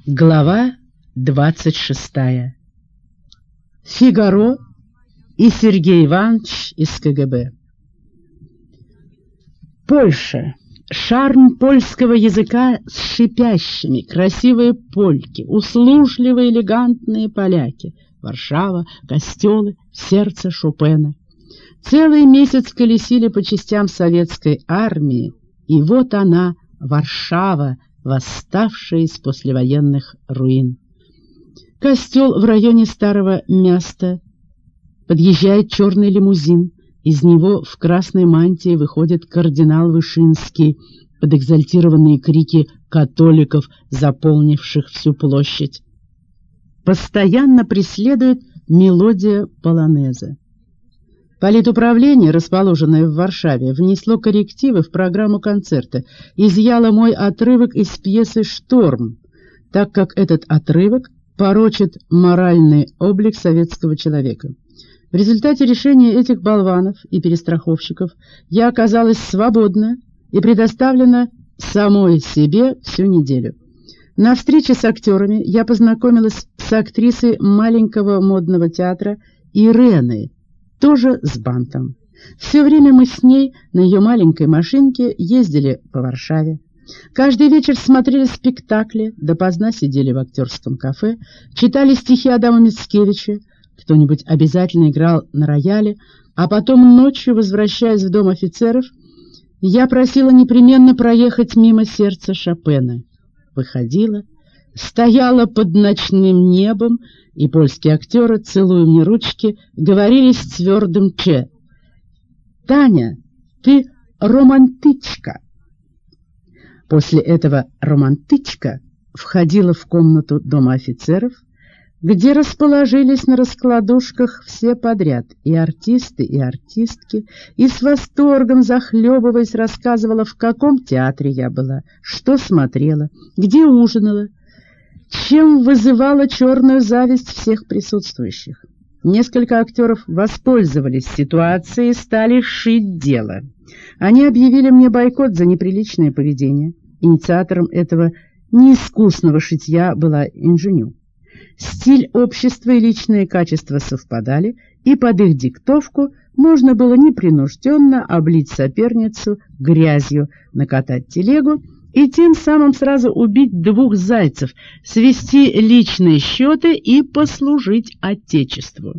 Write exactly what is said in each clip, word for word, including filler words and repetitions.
Глава двадцать шестая. Фигаро и Сергей Иванович из ка гэ бэ. Польша. Шарм польского языка с шипящими, красивые польки, услужливые, элегантные поляки. Варшава, костелы, сердце Шопена. Целый месяц колесили по частям советской армии, и вот она, Варшава, восставшая из послевоенных руин. Костел в районе Старого Мяста. Подъезжает черный лимузин. Из него в красной мантии выходит кардинал Вышинский под экзальтированные крики католиков, заполнивших всю площадь. Постоянно преследует мелодия полонеза. Политуправление, расположенное в Варшаве, внесло коррективы в программу концерта, изъяло мой отрывок из пьесы «Шторм», так как этот отрывок порочит моральный облик советского человека. В результате решения этих болванов и перестраховщиков я оказалась свободна и предоставлена самой себе всю неделю. На встрече с актерами я познакомилась с актрисой маленького модного театра Иреной, тоже с бантом. Все время мы с ней на ее маленькой машинке ездили по Варшаве. Каждый вечер смотрели спектакли, допоздна сидели в актерском кафе, читали стихи Адама Мицкевича, кто-нибудь обязательно играл на рояле, а потом ночью, возвращаясь в дом офицеров, я просила непременно проехать мимо сердца Шопена. Выходила, стояла под ночным небом, и польские актеры, целуя мне ручки, говорили с твердым «че». «Таня, ты романтичка». После этого романтичка входила в комнату дома офицеров, где расположились на раскладушках все подряд, и артисты, и артистки, и с восторгом, захлебываясь, рассказывала, в каком театре я была, что смотрела, где ужинала, чем вызывала черную зависть всех присутствующих. Несколько актеров воспользовались ситуацией и стали шить дело. Они объявили мне бойкот за неприличное поведение. Инициатором этого неискусного шитья была инженю. Стиль общества и личные качества совпадали, и под их диктовку можно было непринужденно облить соперницу грязью, накатать телегу и тем самым сразу убить двух зайцев, свести личные счеты и послужить Отечеству.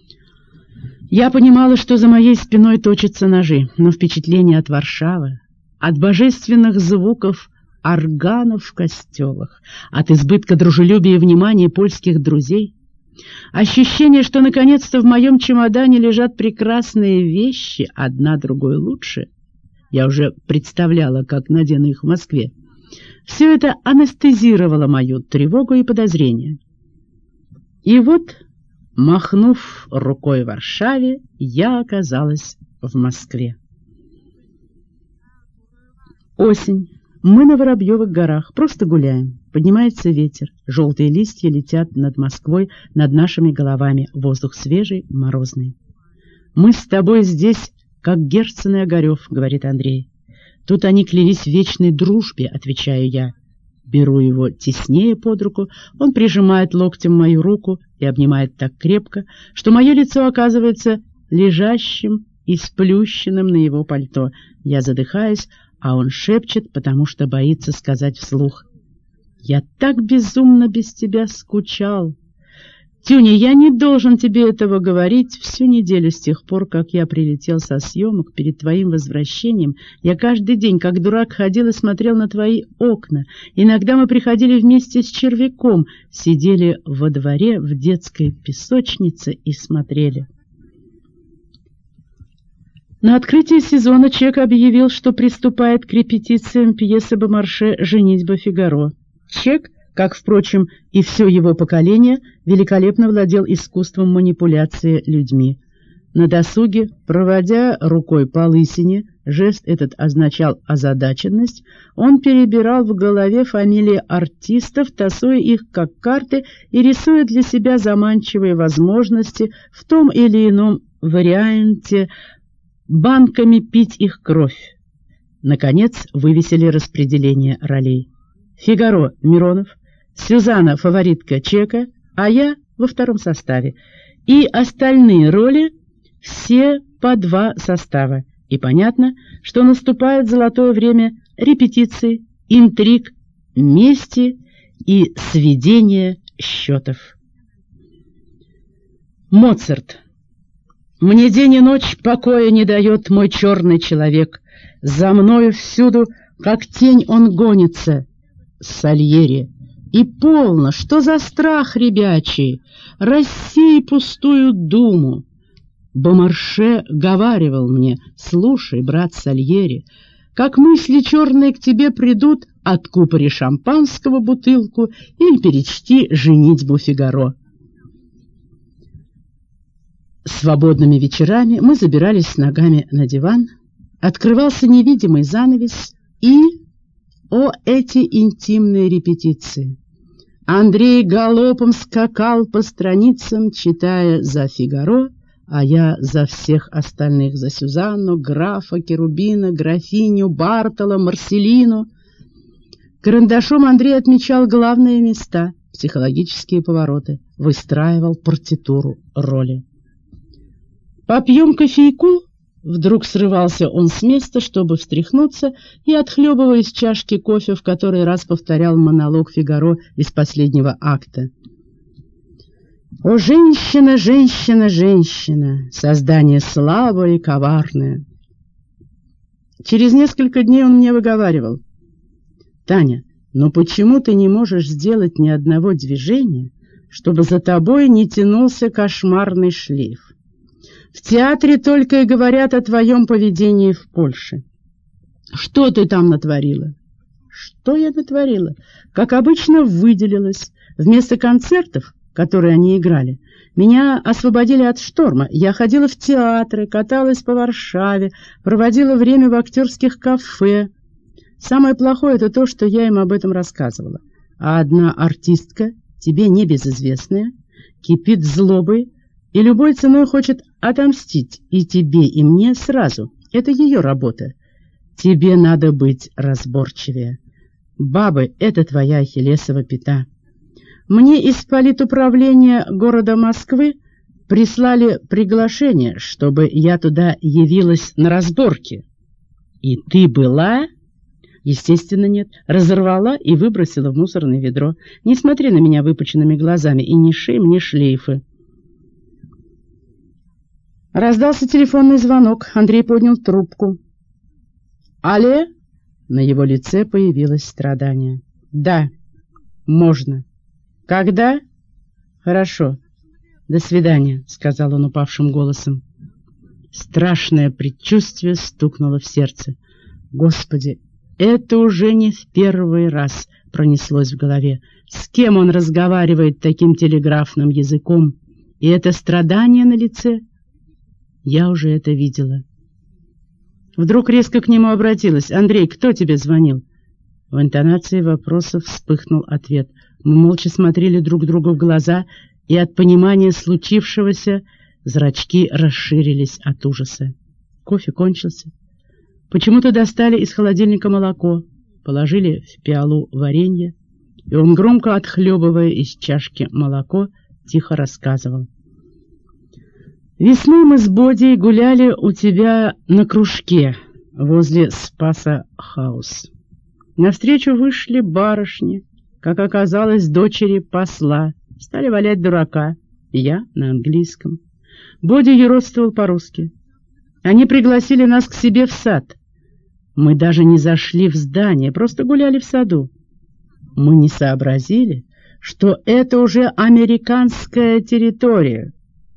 Я понимала, что за моей спиной точатся ножи, но впечатление от Варшавы, от божественных звуков органов в костелах, от избытка дружелюбия и внимания польских друзей, ощущение, что наконец-то в моем чемодане лежат прекрасные вещи, одна другой лучше, я уже представляла, как надену их в Москве, все это анестезировало мою тревогу и подозрение. И вот, махнув рукой Варшаве, я оказалась в Москве. Осень. Мы на Воробьевых горах, просто гуляем. Поднимается ветер, желтые листья летят над Москвой, над нашими головами, воздух свежий, морозный. «Мы с тобой здесь, как Герцен и Огарев», — говорит Андрей. «Тут они клялись в вечной дружбе», — отвечаю я. Беру его теснее под руку, он прижимает локтем мою руку и обнимает так крепко, что мое лицо оказывается лежащим и сплющенным на его пальто. Я задыхаюсь, а он шепчет, потому что боится сказать вслух: «Я так безумно без тебя скучал. Тюня, я не должен тебе этого говорить. Всю неделю с тех пор, как я прилетел со съемок, перед твоим возвращением, я каждый день, как дурак, ходил и смотрел на твои окна. Иногда мы приходили вместе с Червяком, сидели во дворе в детской песочнице и смотрели». На открытии сезона Чек объявил, что приступает к репетициям пьесы Бомарше «Женитьба Фигаро». Чек, как, впрочем, и все его поколение, великолепно владел искусством манипуляции людьми. На досуге, проводя рукой по лысине, жест этот означал озадаченность, он перебирал в голове фамилии артистов, тасуя их как карты и рисуя для себя заманчивые возможности в том или ином варианте, банками пить их кровь. Наконец вывесили распределение ролей. Фигаро — Миронов, Сюзанна — фаворитка Чека, а я во втором составе. И остальные роли все по два состава. И понятно, что наступает золотое время репетиций, интриг, мести и сведения счетов. Моцарт. Мне день и ночь покоя не дает мой черный человек. За мною всюду, как тень, он гонится. Сальери. И полно, что за страх ребячий, рассей пустую думу. Бомарше говаривал мне: слушай, брат Сальери, как мысли черные к тебе придут, откупори шампанского бутылку или перечти «Женитьбу Фигаро». Свободными вечерами мы забирались с ногами на диван, открывался невидимый занавес и... О, эти интимные репетиции! Андрей галопом скакал по страницам, читая за Фигаро, а я за всех остальных, за Сюзанну, графа, Керубина, графиню, Бартола, Марселину. Карандашом Андрей отмечал главные места, психологические повороты, выстраивал партитуру роли. «Попьем кофейку?» Вдруг срывался он с места, чтобы встряхнуться, и, отхлебывая из чашки кофе, в который раз повторял монолог Фигаро из последнего акта. «О, женщина, женщина, женщина! Создание слабое и коварное!» Через несколько дней он мне выговаривал: «Таня, но почему ты не можешь сделать ни одного движения, чтобы за тобой не тянулся кошмарный шлейф? В театре только и говорят о твоем поведении в Польше. Что ты там натворила?» Что я натворила? Как обычно, выделилась. Вместо концертов, которые они играли, меня освободили от шторма. Я ходила в театры, каталась по Варшаве, проводила время в актерских кафе. Самое плохое — это то, что я им об этом рассказывала. А одна артистка, тебе небезызвестная, кипит злобой и любой ценой хочет отомстить и тебе, и мне сразу. Это ее работа. Тебе надо быть разборчивее. Бабы — это твоя ахиллесова пята. Мне из политуправления города Москвы прислали приглашение, чтобы я туда явилась на разборки. И ты была? Естественно, нет. Разорвала и выбросила в мусорное ведро. Не смотри на меня выпученными глазами и не шей мне шлейфы. Раздался телефонный звонок. Андрей поднял трубку. «Алле?» На его лице появилось страдание. «Да, можно. Когда?» «Хорошо. До свидания», — сказал он упавшим голосом. Страшное предчувствие стукнуло в сердце. «Господи, это уже не в первый раз», — пронеслось в голове. «С кем он разговаривает таким телеграфным языком? И это страдание на лице? Я уже это видела». Вдруг резко к нему обратилась. «Андрей, кто тебе звонил?» В интонации вопросов вспыхнул ответ. Мы молча смотрели друг другу в глаза, и от понимания случившегося зрачки расширились от ужаса. Кофе кончился. Почему-то достали из холодильника молоко, положили в пиалу варенье, и он, громко отхлебывая из чашки молоко, тихо рассказывал. «Весной мы с Бодей гуляли у тебя на кружке возле Спаса Хаус. Навстречу вышли барышни, как оказалось, дочери посла, стали валять дурака, я на английском. Бодя юродствовал по-русски. Они пригласили нас к себе в сад. Мы даже не зашли в здание, просто гуляли в саду. Мы не сообразили, что это уже американская территория.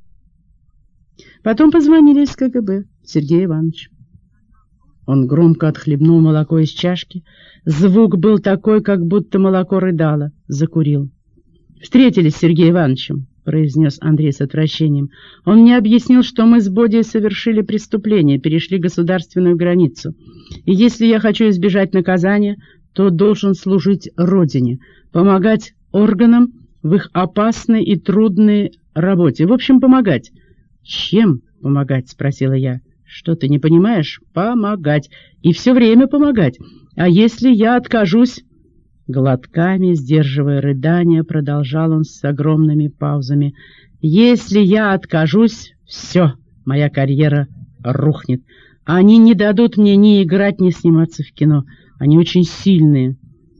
Потом позвонили из ка гэ бэ, Сергей Иванович». Он громко отхлебнул молоко из чашки. Звук был такой, как будто молоко рыдало. Закурил. «Встретились с Сергеем Ивановичем», — произнес Андрей с отвращением. «Он мне объяснил, что мы с Бодей совершили преступление, перешли государственную границу. И если я хочу избежать наказания, то должен служить Родине, помогать органам в их опасной и трудной работе. В общем, помогать». «Чем помогать?» — спросила я. «Что, ты не понимаешь? Помогать. И все время помогать. А если я откажусь?» Глотками, сдерживая рыдания, продолжал он с огромными паузами. «Если я откажусь, все, моя карьера рухнет. Они не дадут мне ни играть, ни сниматься в кино. Они очень сильные».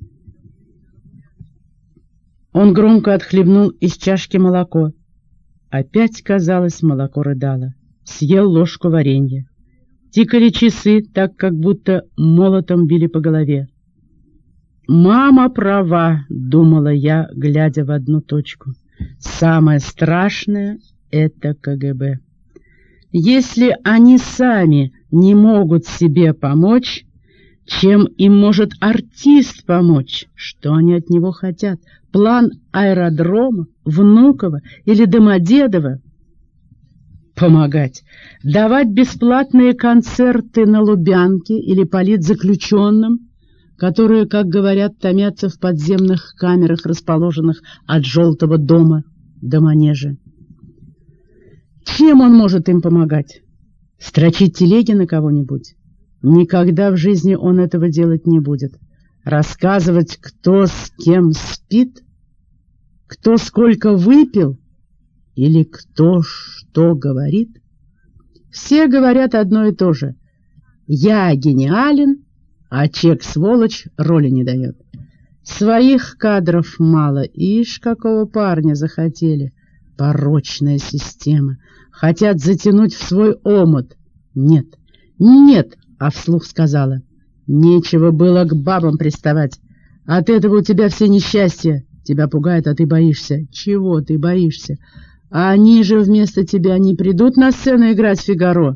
Он громко отхлебнул из чашки молоко. Опять, казалось, молоко рыдало. Съел ложку варенья. Тикали часы, так как будто молотом били по голове. «Мама права», — думала я, глядя в одну точку. «Самое страшное — это КГБ. Если они сами не могут себе помочь, чем им может артист помочь? Что они от него хотят? План аэродрома, Внуково или Домодедово? Помогать, давать бесплатные концерты на Лубянке или политзаключенным, которые, как говорят, томятся в подземных камерах, расположенных от Желтого дома до Манежа. Чем он может им помогать? Строчить телеги на кого-нибудь? Никогда в жизни он этого делать не будет. Рассказывать, кто с кем спит, кто сколько выпил или кто что говорит. Все говорят одно и то же. Я гениален, а чек-сволочь роли не дает. Своих кадров мало, ишь, какого парня захотели. Порочная система. Хотят затянуть в свой омут. Нет, нет, а вслух сказала. Нечего было к бабам приставать. От этого у тебя все несчастья. Тебя пугает, а ты боишься. Чего ты боишься? А они же вместо тебя не придут на сцену играть Фигаро.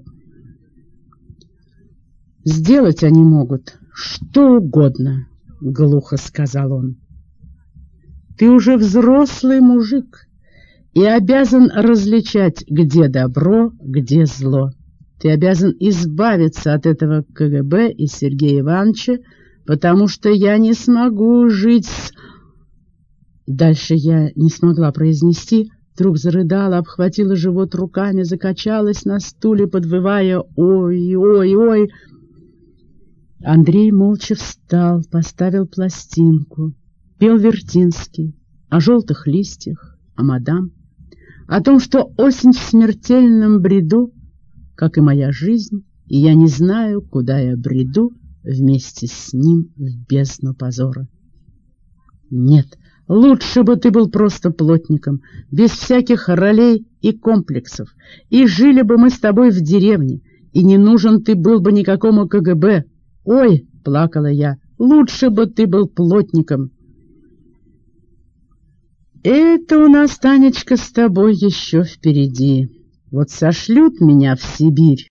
Сделать они могут что угодно, — глухо сказал он. Ты уже взрослый мужик и обязан различать, где добро, где зло. Ты обязан избавиться от этого КГБ и Сергея Ивановича, потому что я не смогу жить с... Дальше я не смогла произнести, вдруг зарыдала, обхватила живот руками, закачалась на стуле, подвывая «Ой, ой, ой!». Андрей молча встал, поставил пластинку, пел Вертинский о желтых листьях, о мадам, о том, что осень в смертельном бреду, как и моя жизнь, и я не знаю, куда я бреду вместе с ним в бездну позора. Нет, лучше бы ты был просто плотником, без всяких ролей и комплексов, и жили бы мы с тобой в деревне, и не нужен ты был бы никакому КГБ. «Ой!» — плакала я. «Лучше бы ты был плотником!» «Это у нас, Танечка, с тобой еще впереди. Вот сошлют меня в Сибирь,